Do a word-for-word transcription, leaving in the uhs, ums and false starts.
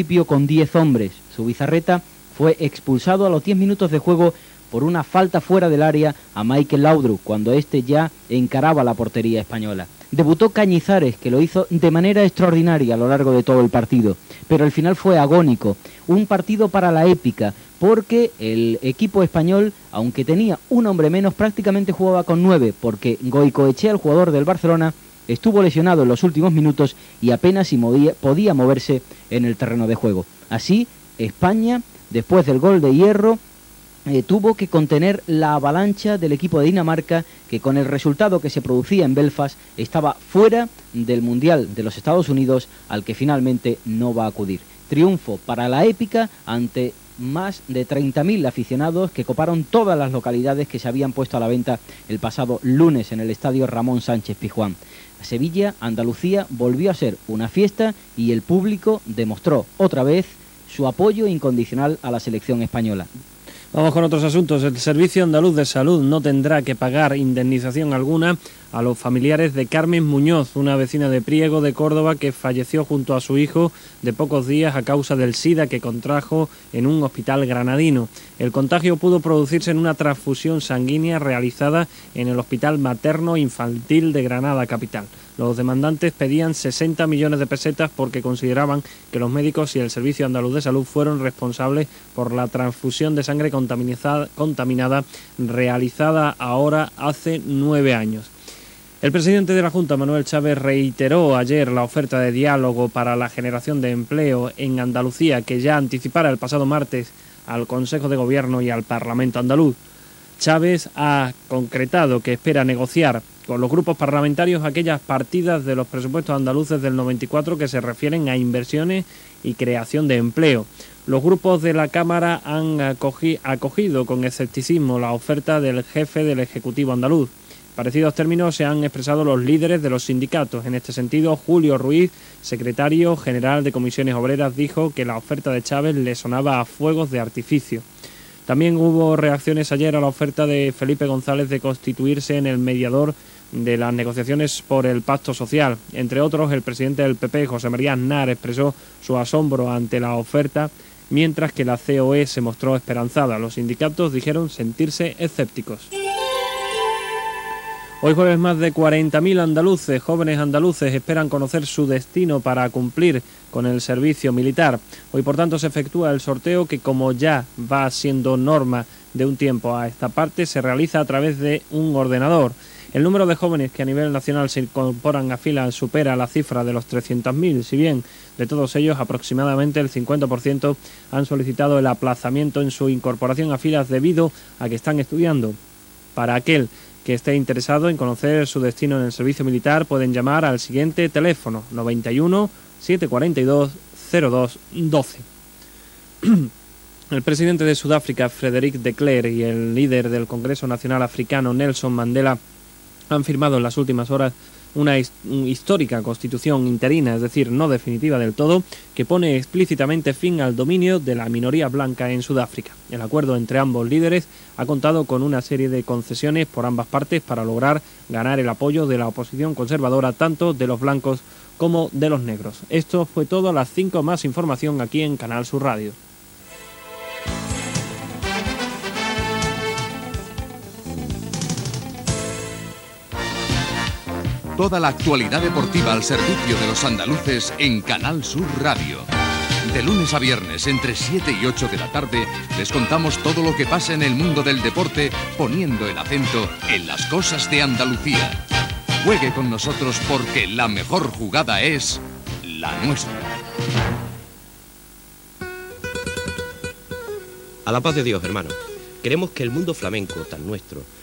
con diez hombres. Zubizarreta fue expulsado a los diez minutos de juego por una falta fuera del área a Michael Laudrup, cuando éste ya encaraba la portería española. Debutó Cañizares, que lo hizo de manera extraordinaria a lo largo de todo el partido, pero el final fue agónico, un partido para la épica, porque el equipo español, aunque tenía un hombre menos, prácticamente jugaba con nueve, porque Goicoechea, el jugador del Barcelona, estuvo lesionado en los últimos minutos y apenas si movía, podía moverse en el terreno de juego. Así, España, después del gol de Hierro, Eh, tuvo que contener la avalancha del equipo de Dinamarca, que con el resultado que se producía en Belfast estaba fuera del Mundial de los Estados Unidos, al que finalmente no va a acudir. Triunfo para la épica ante más de treinta mil aficionados que coparon todas las localidades que se habían puesto a la venta el pasado lunes en el estadio Ramón Sánchez Pizjuán. Sevilla, Andalucía, volvió a ser una fiesta y el público demostró otra vez su apoyo incondicional a la selección española. Vamos con otros asuntos. El Servicio Andaluz de Salud no tendrá que pagar indemnización alguna a los familiares de Carmen Muñoz, una vecina de Priego de Córdoba que falleció junto a su hijo de pocos días a causa del SIDA que contrajo en un hospital granadino. El contagio pudo producirse en una transfusión sanguínea realizada en el Hospital Materno Infantil de Granada capital. Los demandantes pedían sesenta millones de pesetas porque consideraban que los médicos y el Servicio Andaluz de Salud fueron responsables por la transfusión de sangre contaminada realizada ahora hace nueve años. El presidente de la Junta, Manuel Chávez, reiteró ayer la oferta de diálogo para la generación de empleo en Andalucía que ya anticipara el pasado martes al Consejo de Gobierno y al Parlamento andaluz. Chávez ha concretado que espera negociar con los grupos parlamentarios aquellas partidas de los presupuestos andaluces del noventa y cuatro que se refieren a inversiones y creación de empleo. Los grupos de la Cámara han acogi- acogido con escepticismo la oferta del jefe del Ejecutivo andaluz. Parecidos términos se han expresado los líderes de los sindicatos. En este sentido, Julio Ruiz, secretario general de Comisiones Obreras, dijo que la oferta de Chávez le sonaba a fuegos de artificio. También hubo reacciones ayer a la oferta de Felipe González de constituirse en el mediador de las negociaciones por el pacto social. Entre otros, el presidente del P P, José María Aznar, expresó su asombro ante la oferta, mientras que la C O E se mostró esperanzada. Los sindicatos dijeron sentirse escépticos. Hoy jueves más de cuarenta mil andaluces, jóvenes andaluces, esperan conocer su destino para cumplir con el servicio militar. Hoy, por tanto, se efectúa el sorteo que, como ya va siendo norma de un tiempo a esta parte, se realiza a través de un ordenador. El número de jóvenes que a nivel nacional se incorporan a filas supera la cifra de los trescientos mil, si bien de todos ellos aproximadamente el cincuenta por ciento han solicitado el aplazamiento en su incorporación a filas debido a que están estudiando. Para aquel que esté interesado en conocer su destino en el servicio militar, pueden llamar al siguiente teléfono: noventa y uno, setecientos cuarenta y dos, cero dos doce. El presidente de Sudáfrica, Frederick de Klerk, y el líder del Congreso Nacional Africano, Nelson Mandela, han firmado en las últimas horas una histórica constitución interina, es decir, no definitiva del todo, que pone explícitamente fin al dominio de la minoría blanca en Sudáfrica. El acuerdo entre ambos líderes ha contado con una serie de concesiones por ambas partes para lograr ganar el apoyo de la oposición conservadora, tanto de los blancos como de los negros. Esto fue todo a las cinco, más información aquí en Canal Sur Radio. Toda la actualidad deportiva al servicio de los andaluces en Canal Sur Radio. De lunes a viernes, entre siete y ocho de la tarde, les contamos todo lo que pasa en el mundo del deporte, poniendo el acento en las cosas de Andalucía. Juegue con nosotros porque la mejor jugada es la nuestra. A la paz de Dios, hermano. Queremos que el mundo flamenco, tan nuestro,